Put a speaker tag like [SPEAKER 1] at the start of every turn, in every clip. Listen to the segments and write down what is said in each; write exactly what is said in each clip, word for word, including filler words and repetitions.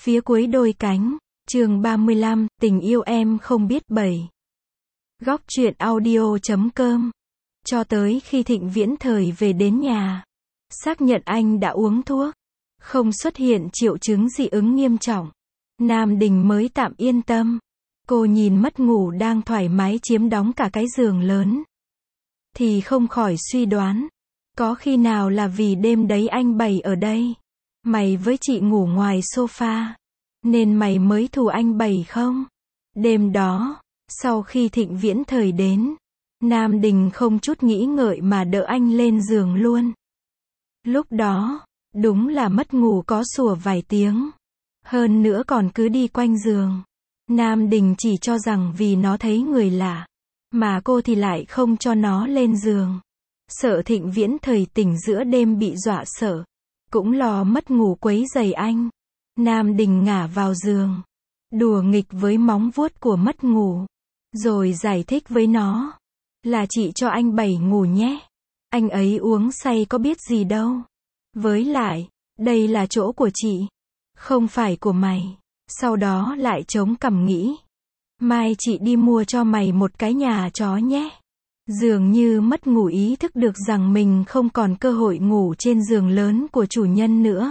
[SPEAKER 1] Phía cuối đôi cánh, chương ba mươi lăm, tình yêu em không biết bảy. Góc truyện audio chấm com. Cho tới khi Thịnh Viễn Thời về đến nhà, xác nhận anh đã uống thuốc, không xuất hiện triệu chứng dị ứng nghiêm trọng, Nam Đình mới tạm yên tâm. Cô nhìn mất ngủ đang thoải mái chiếm đóng cả cái giường lớn, thì không khỏi suy đoán, có khi nào là vì đêm đấy anh bày ở đây, mày với chị ngủ ngoài sofa, nên mày mới thù anh bày không? Đêm đó, sau khi Thịnh Viễn Thời đến, Nam Đình không chút nghĩ ngợi mà đỡ anh lên giường luôn. Lúc đó, đúng là mất ngủ có sủa vài tiếng, hơn nữa còn cứ đi quanh giường. Nam Đình chỉ cho rằng vì nó thấy người lạ, mà cô thì lại không cho nó lên giường. Sợ Thịnh Viễn Thời tỉnh giữa đêm bị dọa sợ, cũng lo mất ngủ quấy rầy anh. Nam Đình ngả vào giường, đùa nghịch với móng vuốt của mất ngủ, rồi giải thích với nó, là chị cho anh bày ngủ nhé. Anh ấy uống say có biết gì đâu. Với lại, đây là chỗ của chị, không phải của mày. Sau đó lại chống cằm nghĩ, mai chị đi mua cho mày một cái nhà chó nhé. Dường như mất ngủ ý thức được rằng mình không còn cơ hội ngủ trên giường lớn của chủ nhân nữa.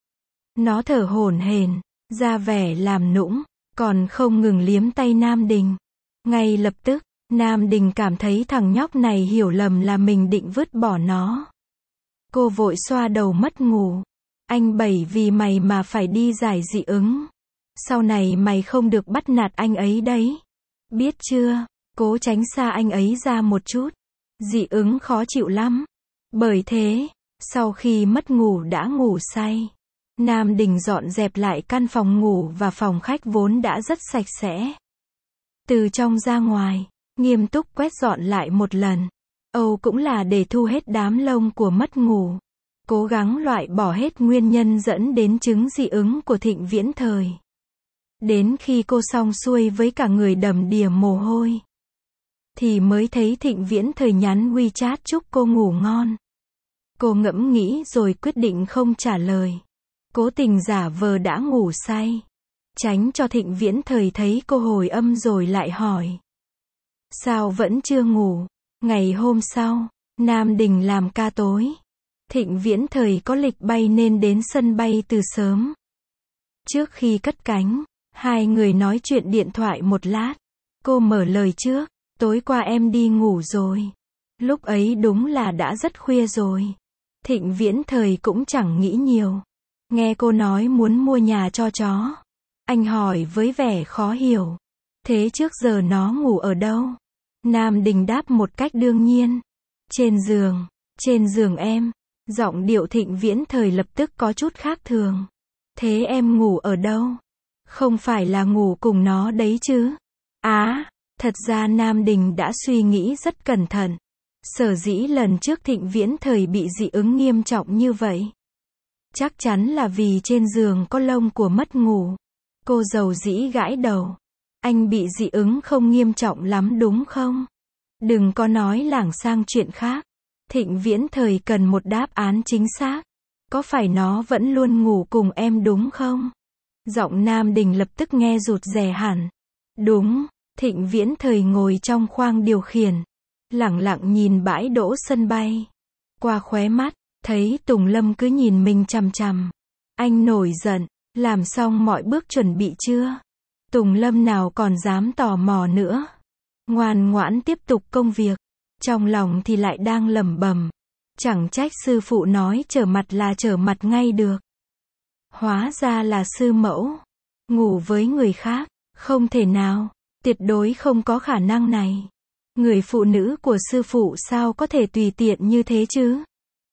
[SPEAKER 1] Nó thở hổn hển, ra vẻ làm nũng, còn không ngừng liếm tay Nam Đình. Ngay lập tức, Nam Đình cảm thấy thằng nhóc này hiểu lầm là mình định vứt bỏ nó. Cô vội xoa đầu mất ngủ. Anh bày vì mày mà phải đi giải dị ứng. Sau này mày không được bắt nạt anh ấy đấy. Biết chưa? Cố tránh xa anh ấy ra một chút. Dị ứng khó chịu lắm. Bởi thế, sau khi mất ngủ đã ngủ say, Nam Đình dọn dẹp lại căn phòng ngủ và phòng khách vốn đã rất sạch sẽ. Từ trong ra ngoài, nghiêm túc quét dọn lại một lần. Âu cũng là để thu hết đám lông của mất ngủ. Cố gắng loại bỏ hết nguyên nhân dẫn đến chứng dị ứng của Thịnh Viễn Thời. Đến khi cô xong xuôi với cả người đầm đìa mồ hôi, thì mới thấy Thịnh Viễn Thời nhắn WeChat chúc cô ngủ ngon. Cô ngẫm nghĩ rồi quyết định không trả lời. Cố tình giả vờ đã ngủ say, tránh cho Thịnh Viễn Thời thấy cô hồi âm rồi lại hỏi, sao vẫn chưa ngủ? Ngày hôm sau, Nam Đình làm ca tối. Thịnh Viễn Thời có lịch bay nên đến sân bay từ sớm. Trước khi cất cánh, hai người nói chuyện điện thoại một lát. Cô mở lời trước, tối qua em đi ngủ rồi. Lúc ấy đúng là đã rất khuya rồi. Thịnh Viễn Thời cũng chẳng nghĩ nhiều. Nghe cô nói muốn mua nhà cho chó, anh hỏi với vẻ khó hiểu, thế trước giờ nó ngủ ở đâu? Nam Đình đáp một cách đương nhiên, trên giường. Trên giường em. Giọng điệu Thịnh Viễn Thời lập tức có chút khác thường. Thế em ngủ ở đâu? Không phải là ngủ cùng nó đấy chứ? Á, à, thật ra Nam Đình đã suy nghĩ rất cẩn thận. Sở dĩ lần trước Thịnh Viễn Thời bị dị ứng nghiêm trọng như vậy, chắc chắn là vì trên giường có lông của mất ngủ. Cô dầu dĩ gãi đầu. Anh bị dị ứng không nghiêm trọng lắm đúng không? Đừng có nói lảng sang chuyện khác. Thịnh Viễn Thời cần một đáp án chính xác. Có phải nó vẫn luôn ngủ cùng em đúng không? Giọng Nam Đình lập tức nghe rụt rè hẳn. Đúng. Thịnh Viễn Thời ngồi trong khoang điều khiển, lẳng lặng nhìn bãi đỗ sân bay. Qua khóe mắt, thấy Tùng Lâm cứ nhìn mình chằm chằm. Anh nổi giận, làm xong mọi bước chuẩn bị chưa? Tùng Lâm nào còn dám tò mò nữa. Ngoan ngoãn tiếp tục công việc. Trong lòng thì lại đang lẩm bẩm, chẳng trách sư phụ nói trở mặt là trở mặt ngay được. Hóa ra là sư mẫu. Ngủ với người khác, không thể nào, tuyệt đối không có khả năng này. Người phụ nữ của sư phụ sao có thể tùy tiện như thế chứ?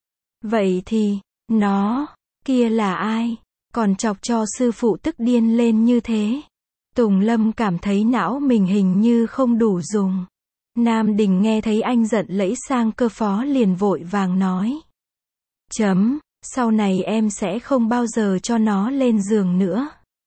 [SPEAKER 1] Vậy thì, nó, kia là ai? Còn chọc cho sư phụ tức điên lên như thế. Tùng Lâm cảm thấy não mình hình như không đủ dùng. Nam Đình nghe thấy anh giận lẫy sang cơ phó liền vội vàng nói. Chấm, sau này em sẽ không bao giờ cho nó lên giường nữa.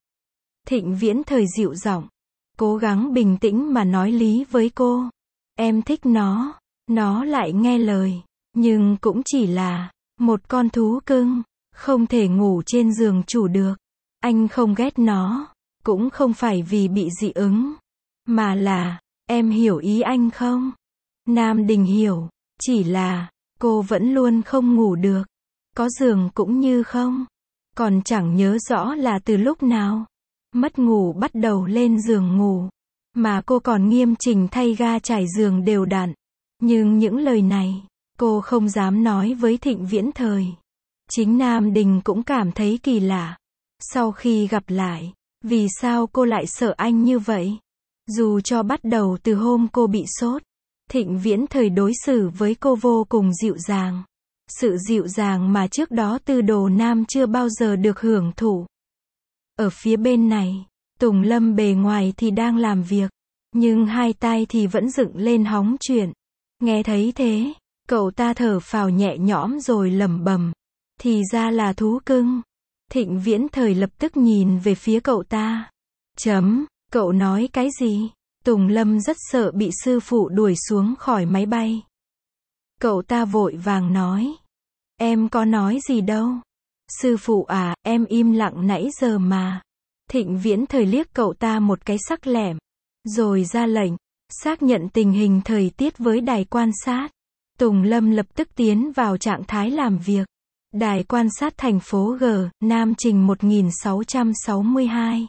[SPEAKER 1] Thịnh Viễn Thời dịu giọng, cố gắng bình tĩnh mà nói lý với cô. Em thích nó, nó lại nghe lời, nhưng cũng chỉ là một con thú cưng, không thể ngủ trên giường chủ được. Anh không ghét nó, cũng không phải vì bị dị ứng, mà là, em hiểu ý anh không? Nam Đình hiểu, chỉ là, cô vẫn luôn không ngủ được. Có giường cũng như không. Còn chẳng nhớ rõ là từ lúc nào. Mất ngủ bắt đầu lên giường ngủ. Mà cô còn nghiêm chỉnh thay ga trải giường đều đặn. Nhưng những lời này, cô không dám nói với Thịnh Viễn Thời. Chính Nam Đình cũng cảm thấy kỳ lạ. Sau khi gặp lại, vì sao cô lại sợ anh như vậy? Dù cho bắt đầu từ hôm cô bị sốt, Thịnh Viễn Thời đối xử với cô vô cùng dịu dàng. Sự dịu dàng mà trước đó Tư Đồ Nam chưa bao giờ được hưởng thụ. Ở phía bên này, Tùng Lâm bề ngoài thì đang làm việc, nhưng hai tai thì vẫn dựng lên hóng chuyện. Nghe thấy thế, cậu ta thở phào nhẹ nhõm rồi lẩm bẩm, thì ra là thú cưng. Thịnh Viễn Thời lập tức nhìn về phía cậu ta. Chấm, cậu nói cái gì? Tùng Lâm rất sợ bị sư phụ đuổi xuống khỏi máy bay. Cậu ta vội vàng nói. Em có nói gì đâu. Sư phụ à, em im lặng nãy giờ mà. Thịnh Viễn Thời liếc cậu ta một cái sắc lẻm. Rồi ra lệnh, xác nhận tình hình thời tiết với đài quan sát. Tùng Lâm lập tức tiến vào trạng thái làm việc. Đài quan sát thành phố G, Nam Trình một nghìn sáu trăm sáu mươi hai.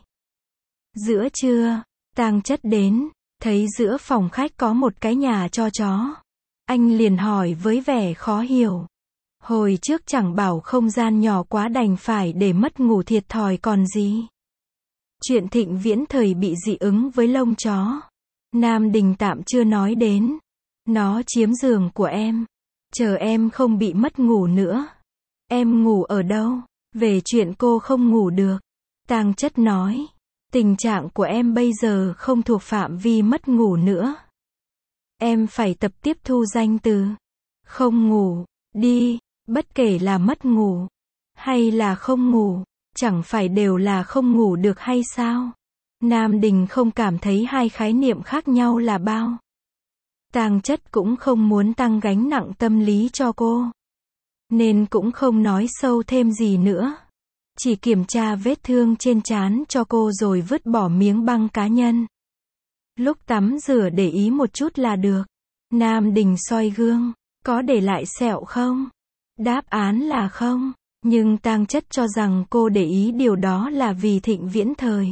[SPEAKER 1] Giữa trưa, Tang Chất đến, thấy giữa phòng khách có một cái nhà cho chó. Anh liền hỏi với vẻ khó hiểu. Hồi trước chẳng bảo không gian nhỏ quá đành phải để mất ngủ thiệt thòi còn gì. Chuyện Thịnh Viễn Thời bị dị ứng với lông chó, Nam Đình tạm chưa nói đến. Nó chiếm giường của em. Chờ em không bị mất ngủ nữa. Em ngủ ở đâu? Về chuyện cô không ngủ được. Tang Chất nói. Tình trạng của em bây giờ không thuộc phạm vi mất ngủ nữa. Em phải tập tiếp thu danh từ. Không ngủ, đi, bất kể là mất ngủ, hay là không ngủ, chẳng phải đều là không ngủ được hay sao? Nam Đình không cảm thấy hai khái niệm khác nhau là bao. Tang Chất cũng không muốn tăng gánh nặng tâm lý cho cô, nên cũng không nói sâu thêm gì nữa. Chỉ kiểm tra vết thương trên trán cho cô rồi vứt bỏ miếng băng cá nhân. Lúc tắm rửa để ý một chút là được. Nam Đình soi gương, có để lại sẹo không? Đáp án là không, nhưng Tang Chất cho rằng cô để ý điều đó là vì Thịnh Viễn Thời.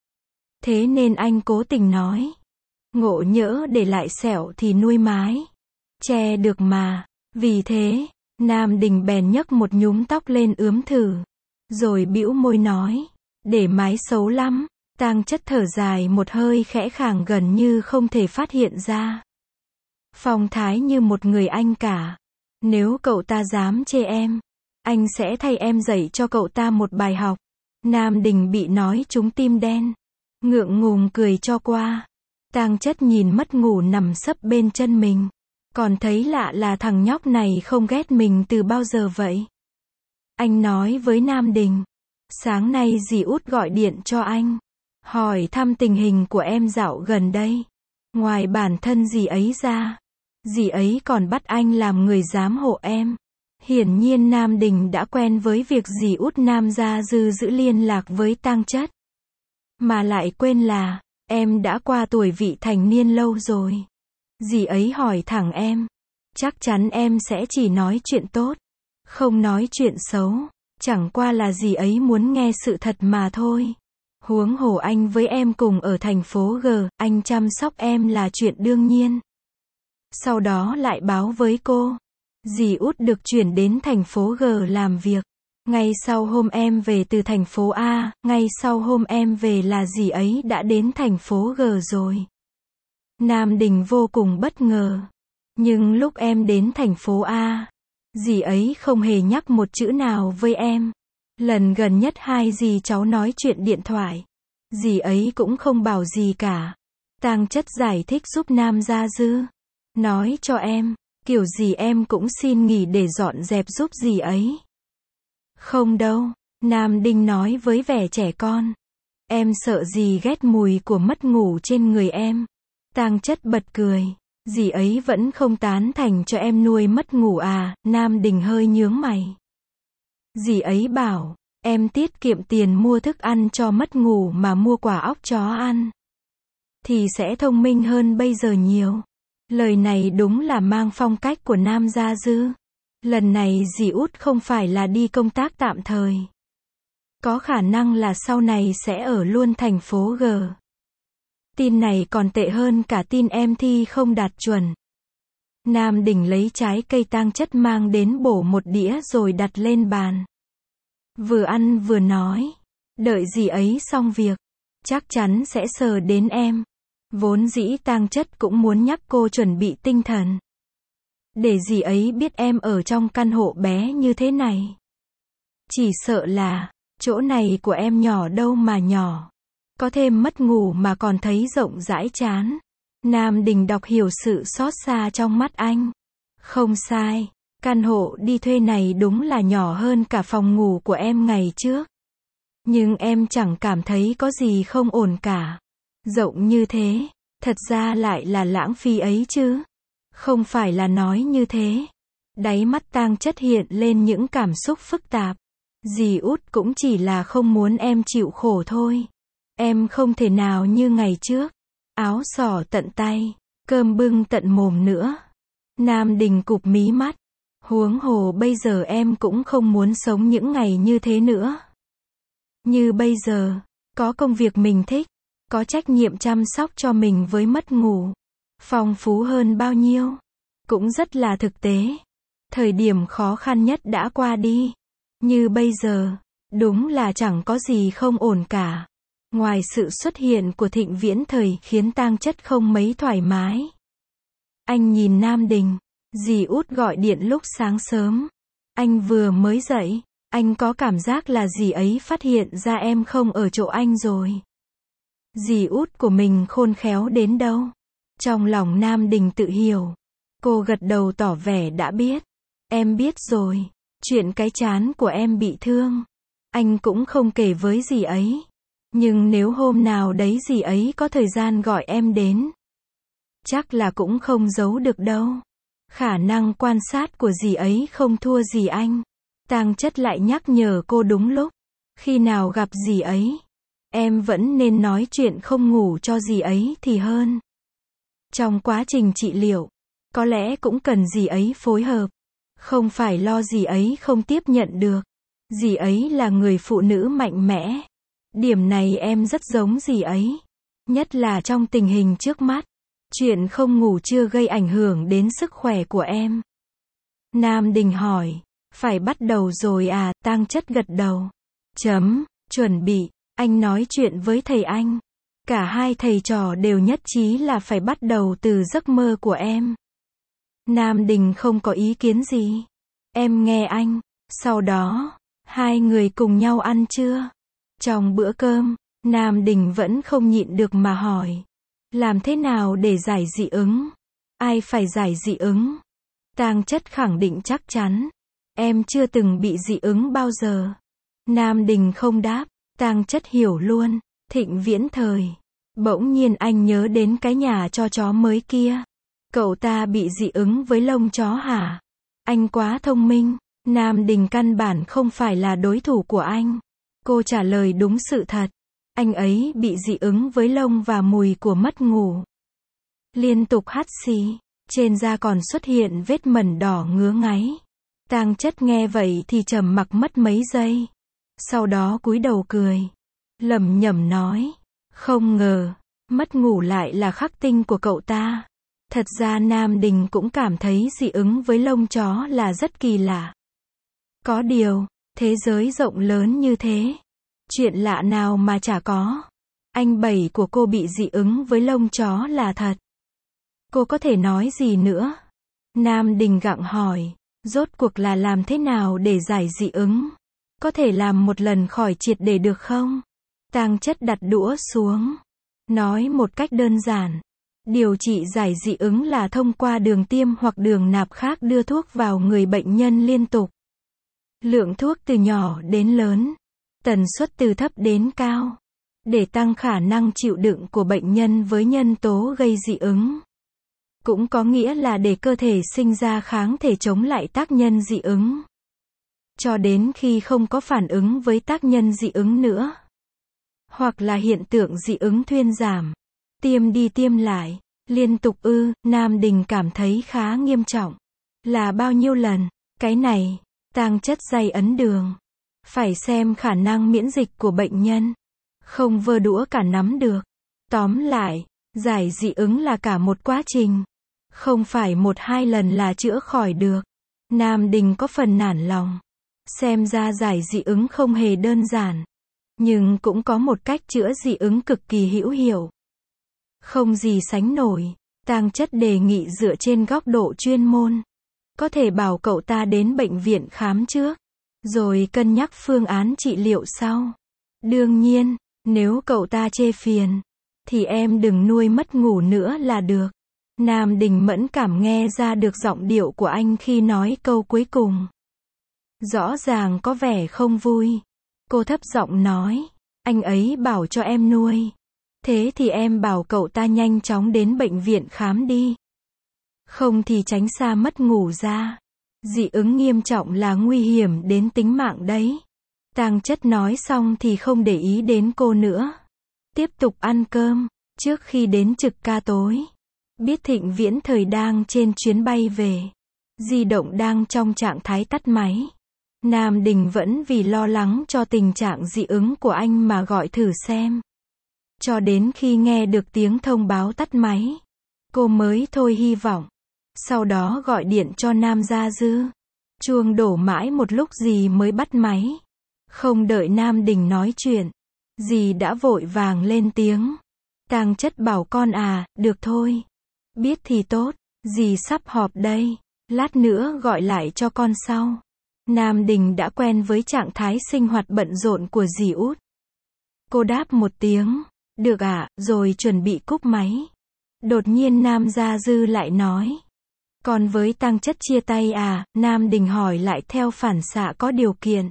[SPEAKER 1] Thế nên anh cố tình nói, ngộ nhỡ để lại sẹo thì nuôi mái, che được mà. Vì thế, Nam Đình bèn nhấc một nhúm tóc lên ướm thử, rồi bĩu môi nói, để mái xấu lắm. Tang Chất thở dài một hơi khẽ khàng gần như không thể phát hiện ra. Phong thái như một người anh cả. Nếu cậu ta dám chê em, anh sẽ thay em dạy cho cậu ta một bài học. Nam Đình bị nói trúng tim đen, ngượng ngùng cười cho qua. Tang Chất nhìn mất ngủ nằm sấp bên chân mình, còn thấy lạ là thằng nhóc này không ghét mình từ bao giờ vậy. Anh nói với Nam Đình, sáng nay dì Út gọi điện cho anh, hỏi thăm tình hình của em dạo gần đây. Ngoài bản thân dì ấy ra, dì ấy còn bắt anh làm người giám hộ em. Hiển nhiên Nam Đình đã quen với việc dì Út Nam Gia Dư giữ liên lạc với Tang Chất. Mà lại quên là, em đã qua tuổi vị thành niên lâu rồi. Dì ấy hỏi thẳng em, chắc chắn em sẽ chỉ nói chuyện tốt, không nói chuyện xấu. Chẳng qua là dì ấy muốn nghe sự thật mà thôi. Huống hồ anh với em cùng ở thành phố G, anh chăm sóc em là chuyện đương nhiên. Sau đó lại báo với cô, dì Út được chuyển đến thành phố G làm việc. Ngay sau hôm em về từ thành phố A, ngay sau hôm em về là dì ấy đã đến thành phố G rồi. Nam Đình vô cùng bất ngờ. Nhưng lúc em đến thành phố A, dì ấy không hề nhắc một chữ nào với em. Lần gần nhất hai dì cháu nói chuyện điện thoại, dì ấy cũng không bảo gì cả. Tang Chất giải thích giúp Nam Gia Dư. Nói cho em, kiểu gì em cũng xin nghỉ để dọn dẹp giúp dì ấy. Không đâu, Nam Đình nói với vẻ trẻ con. Em sợ dì ghét mùi của mất ngủ trên người em. Tang Chất bật cười. Dì ấy vẫn không tán thành cho em nuôi mất ngủ à? Nam Đình hơi nhướng mày. Dì ấy bảo, Em tiết kiệm tiền mua thức ăn cho mất ngủ mà mua quả óc chó ăn. Thì sẽ thông minh hơn bây giờ nhiều. Lời này đúng là mang phong cách của Nam Gia Dư. Lần này dì út không phải là đi công tác tạm thời. Có khả năng là sau này sẽ ở luôn thành phố G. Tin này còn tệ hơn cả tin em thi không đạt chuẩn. Nam Đình lấy trái cây tang chất mang đến bổ một đĩa rồi đặt lên bàn. Vừa ăn vừa nói. Đợi dì ấy xong việc. Chắc chắn sẽ sờ đến em. Vốn dĩ tang chất cũng muốn nhắc cô chuẩn bị tinh thần. Để dì ấy biết em ở trong căn hộ bé như thế này. Chỉ sợ là, chỗ này của em nhỏ đâu mà nhỏ. Có thêm mất ngủ mà còn thấy rộng rãi chán. Nam Đình đọc hiểu sự xót xa trong mắt anh. Không sai, căn hộ đi thuê này đúng là nhỏ hơn cả phòng ngủ của em ngày trước. Nhưng em chẳng cảm thấy có gì không ổn cả. Rộng như thế, thật ra lại là lãng phí ấy chứ. Không phải là nói như thế. Đáy mắt tang chất hiện lên những cảm xúc phức tạp. Dì út cũng chỉ là không muốn em chịu khổ thôi. Em không thể nào như ngày trước. Áo xỏ tận tay, cơm bưng tận mồm nữa. Nam Đình cụp mí mắt. Huống hồ bây giờ em cũng không muốn sống những ngày như thế nữa. Như bây giờ, có công việc mình thích, có trách nhiệm chăm sóc cho mình với mất ngủ. Phong phú hơn bao nhiêu. Cũng rất là thực tế. Thời điểm khó khăn nhất đã qua đi. Như bây giờ, đúng là chẳng có gì không ổn cả. Ngoài sự xuất hiện của Thịnh Viễn Thời khiến tang chất không mấy thoải mái. Anh nhìn Nam Đình. Dì út gọi điện lúc sáng sớm. Anh vừa mới dậy. Anh có cảm giác là dì ấy phát hiện ra em không ở chỗ anh rồi. Dì út của mình khôn khéo đến đâu. Trong lòng Nam Đình tự hiểu. Cô gật đầu tỏ vẻ đã biết. Em biết rồi. Chuyện cái trán của em bị thương. Anh cũng không kể với dì ấy. Nhưng nếu hôm nào đấy dì ấy có thời gian gọi em đến. Chắc là cũng không giấu được đâu. Khả năng quan sát của dì ấy không thua dì anh. Tang chất lại nhắc nhở cô đúng lúc. Khi nào gặp dì ấy, em vẫn nên nói chuyện không ngủ cho dì ấy thì hơn. Trong quá trình trị liệu, có lẽ cũng cần dì ấy phối hợp. Không phải lo dì ấy không tiếp nhận được. Dì ấy là người phụ nữ mạnh mẽ. Điểm này em rất giống dì ấy. Nhất là trong tình hình trước mắt. Chuyện không ngủ chưa gây ảnh hưởng đến sức khỏe của em. Nam Đình hỏi. Phải bắt đầu rồi à, tang chất gật đầu. Chấm, chuẩn bị, anh nói chuyện với thầy anh. Cả hai thầy trò đều nhất trí là phải bắt đầu từ giấc mơ của em. Nam Đình không có ý kiến gì. Em nghe anh. Sau đó, hai người cùng nhau ăn trưa. Trong bữa cơm, Nam Đình vẫn không nhịn được mà hỏi. Làm thế nào để giải dị ứng? Ai phải giải dị ứng? Tang chất khẳng định chắc chắn. Em chưa từng bị dị ứng bao giờ. Nam Đình không đáp. Tang chất hiểu luôn. Thịnh Viễn Thời. Bỗng nhiên anh nhớ đến cái nhà cho chó mới kia. Cậu ta bị dị ứng với lông chó hả? Anh quá thông minh. Nam Đình căn bản không phải là đối thủ của anh. Cô trả lời đúng sự thật. Anh ấy bị dị ứng với lông và mùi của mất ngủ. Liên tục hắt xì. Trên da còn xuất hiện vết mẩn đỏ ngứa ngáy. Tang chất nghe vậy thì trầm mặc mất mấy giây. Sau đó cúi đầu cười. Lẩm nhẩm nói. Không ngờ, mất ngủ lại là khắc tinh của cậu ta. Thật ra Nam Đình cũng cảm thấy dị ứng với lông chó là rất kỳ lạ. Có điều, thế giới rộng lớn như thế. Chuyện lạ nào mà chả có. Anh bảy của cô bị dị ứng với lông chó là thật. Cô có thể nói gì nữa? Nam Đình gặng hỏi. Rốt cuộc là làm thế nào để giải dị ứng? Có thể làm một lần khỏi triệt để được không? Tang chất đặt đũa xuống. Nói một cách đơn giản. Điều trị giải dị ứng là thông qua đường tiêm hoặc đường nạp khác đưa thuốc vào người bệnh nhân liên tục. Lượng thuốc từ nhỏ đến lớn. Tần suất từ thấp đến cao. Để tăng khả năng chịu đựng của bệnh nhân với nhân tố gây dị ứng. Cũng có nghĩa là để cơ thể sinh ra kháng thể chống lại tác nhân dị ứng. cho đến khi không có phản ứng với tác nhân dị ứng nữa. Hoặc là hiện tượng dị ứng thuyên giảm. Tiêm đi tiêm lại. Liên tục ư, Nam Đình cảm thấy khá nghiêm trọng. Là bao nhiêu lần? Cái này, tang chất day ấn đường. Phải xem khả năng miễn dịch của bệnh nhân. Không vơ đũa cả nắm được. Tóm lại, giải dị ứng là cả một quá trình. Không phải một hai lần là chữa khỏi được. Nam Đình có phần nản lòng. Xem ra giải dị ứng không hề đơn giản. Nhưng cũng có một cách chữa dị ứng cực kỳ hữu hiệu. Không gì sánh nổi. Tang chất đề nghị dựa trên góc độ chuyên môn. Có thể bảo cậu ta đến bệnh viện khám trước. Rồi cân nhắc phương án trị liệu sau. Đương nhiên, nếu cậu ta chê phiền, thì em đừng nuôi mất ngủ nữa là được. Nam Đình mẫn cảm nghe ra được giọng điệu của anh khi nói câu cuối cùng. Rõ ràng có vẻ không vui. Cô thấp giọng nói, anh ấy bảo cho em nuôi. Thế thì em bảo cậu ta nhanh chóng đến bệnh viện khám đi. Không thì tránh xa mất ngủ ra. Dị ứng nghiêm trọng là nguy hiểm đến tính mạng đấy. Tang chất nói xong thì không để ý đến cô nữa. Tiếp tục ăn cơm. Trước khi đến trực ca tối, biết Thịnh Viễn Thời đang trên chuyến bay về. Di động đang trong trạng thái tắt máy. Nam Đình vẫn vì lo lắng cho tình trạng dị ứng của anh mà gọi thử xem. Cho đến khi nghe được tiếng thông báo tắt máy, cô mới thôi hy vọng. Sau đó gọi điện cho Nam Gia Dư. Chuông đổ mãi một lúc dì mới bắt máy. Không đợi Nam Đình nói chuyện, dì đã vội vàng lên tiếng. Tang chất bảo con à, được thôi. Biết thì tốt, dì sắp họp đây. Lát nữa gọi lại cho con sau. Nam Đình đã quen với trạng thái sinh hoạt bận rộn của dì út. Cô đáp một tiếng, được ạ, rồi chuẩn bị cúp máy. Đột nhiên Nam Gia Dư lại nói. Còn với Tang chất chia tay à? Nam Đình hỏi lại theo phản xạ có điều kiện.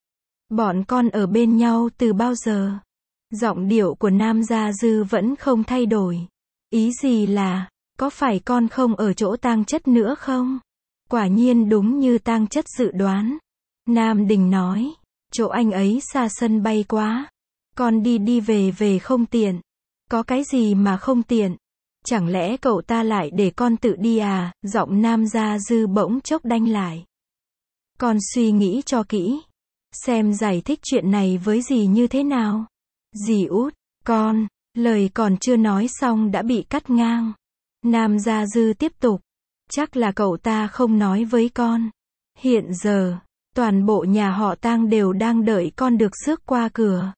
[SPEAKER 1] Bọn con ở bên nhau từ bao giờ? Giọng điệu của Nam Gia Dư vẫn không thay đổi. Ý gì là, có phải con không ở chỗ Tang chất nữa không? Quả nhiên đúng như Tang chất dự đoán. Nam Đình nói, chỗ anh ấy xa sân bay quá. Con đi đi về về không tiện. Có cái gì mà không tiện? Chẳng lẽ cậu ta lại để con tự đi à? Giọng Nam Gia Dư bỗng chốc đanh lại. Con suy nghĩ cho kỹ. Xem giải thích chuyện này với dì như thế nào. Dì út, con, lời còn chưa nói xong đã bị cắt ngang. Nam Gia Dư tiếp tục. Chắc là cậu ta không nói với con. Hiện giờ, toàn bộ nhà họ Tang đều đang đợi con được rước qua cửa.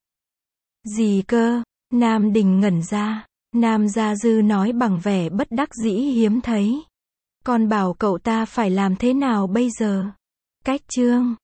[SPEAKER 1] Gì cơ? Nam Đình ngẩn ra. Nam Gia Dư nói bằng vẻ bất đắc dĩ hiếm thấy. Con bảo cậu ta phải làm thế nào bây giờ? Cách chương